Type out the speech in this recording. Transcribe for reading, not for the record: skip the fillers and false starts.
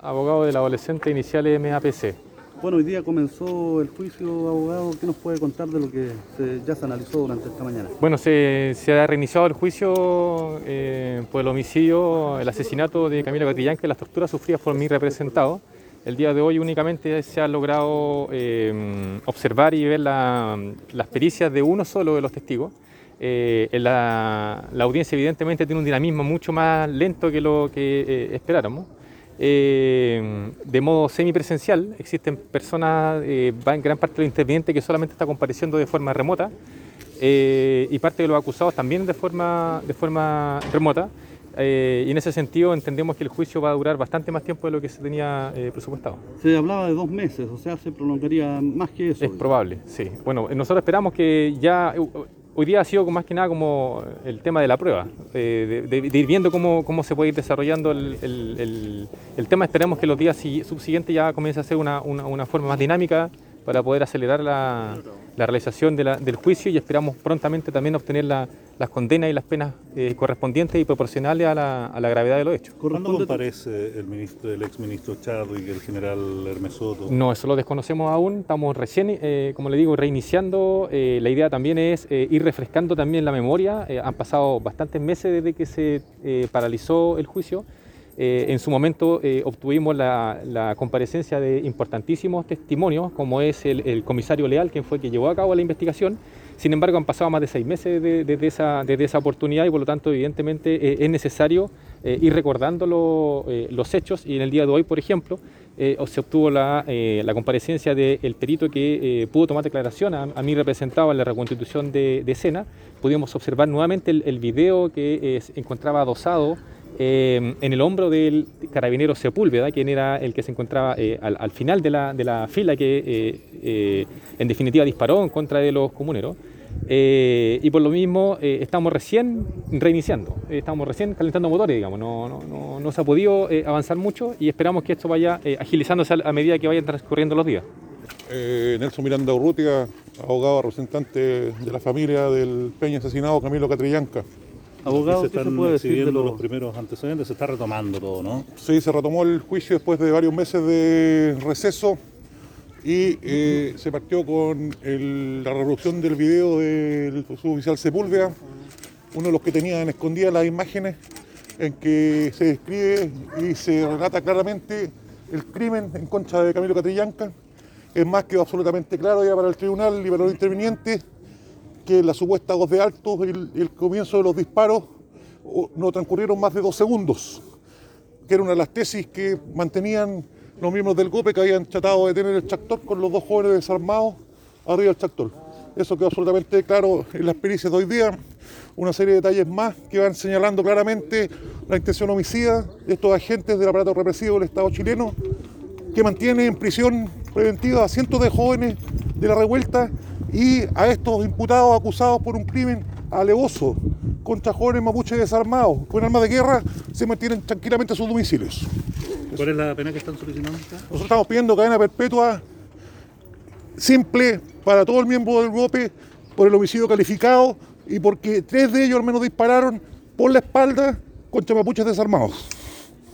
abogado del adolescente iniciales MAPC. Bueno, hoy día comenzó el juicio, abogado. ¿Qué nos puede contar de lo que ya se analizó durante esta mañana? Bueno, se ha reiniciado el juicio por el homicidio, el asesinato de Camilo Catrillanca y las torturas sufridas por mi representado. El día de hoy únicamente se ha logrado observar y ver las pericias de uno solo de los testigos. La audiencia evidentemente tiene un dinamismo mucho más lento que lo que esperáramos. De modo semipresencial, existen personas, gran parte de los intervinientes que solamente está compareciendo de forma remota y parte de los acusados también de forma remota. Y en ese sentido entendemos que el juicio va a durar bastante más tiempo de lo que se tenía presupuestado. Se hablaba de 2 meses, o sea, se prolongaría más que eso. Es probable, sí. Bueno, nosotros esperamos que ya... Hoy día ha sido más que nada como el tema de la prueba, de ir viendo cómo se puede ir desarrollando el tema. Esperamos que los días subsiguientes ya comience a ser una forma más dinámica para poder acelerar la realización del juicio, y esperamos prontamente también obtener las condenas y las penas correspondientes y proporcionales a la gravedad de los hechos. ¿Cuándo comparece el exministro Chadwick y el general Hermes Soto? No, eso lo desconocemos aún, estamos recién, como le digo, reiniciando. La idea también es ir refrescando también la memoria. Han pasado bastantes meses desde que se paralizó el juicio. En su momento obtuvimos la comparecencia de importantísimos testimonios, como es el comisario Leal, quien fue el que llevó a cabo la investigación. Sin embargo, han pasado más de 6 meses desde esa oportunidad, y por lo tanto, evidentemente, es necesario ir recordando los hechos. Y en el día de hoy, por ejemplo, se obtuvo la comparecencia del perito que pudo tomar declaración a mi representado en la reconstitución de escena. Pudimos observar nuevamente el video que se encontraba adosado en el hombro del carabinero Sepúlveda, quien era el que se encontraba al final de la fila, que en definitiva disparó en contra de los comuneros. Y por lo mismo estamos recién reiniciando, estamos recién calentando motores, digamos. No se ha podido avanzar mucho, y esperamos que esto vaya agilizándose a medida que vayan transcurriendo los días. Nelson Miranda Urrutia, abogado representante de la familia del peña asesinado Camilo Catrillanca. Abogado, ¿qué ¿qué se puede decir de los primeros antecedentes? Se está retomando todo, ¿no? Sí, se retomó el juicio después de varios meses de receso, y se partió con la reproducción del video del suboficial Sepúlveda, uno de los que tenían escondidas las imágenes, en que se describe y se relata claramente el crimen en contra de Camilo Catrillanca. Es más que absolutamente claro ya para el tribunal y para los intervinientes que la supuesta voz de alto y el comienzo de los disparos no transcurrieron más de 2 segundos, que era una de las tesis que mantenían los miembros del GOPE, que habían tratado de detener el tractor con los 2 jóvenes desarmados arriba del tractor. Eso quedó absolutamente claro en las pericias de hoy día. Una serie de detalles más que van señalando claramente la intención homicida de estos agentes del aparato represivo del Estado chileno, que mantiene en prisión preventiva a cientos de jóvenes de la revuelta y a estos imputados acusados por un crimen alevoso contra jóvenes mapuches desarmados con armas de guerra. Se mantienen tranquilamente en sus domicilios. ¿Cuál es la pena que están solicitando? Nosotros estamos pidiendo cadena perpetua simple para todo el miembro del GOPE por el homicidio calificado, y porque 3 de ellos al menos dispararon por la espalda contra mapuches desarmados.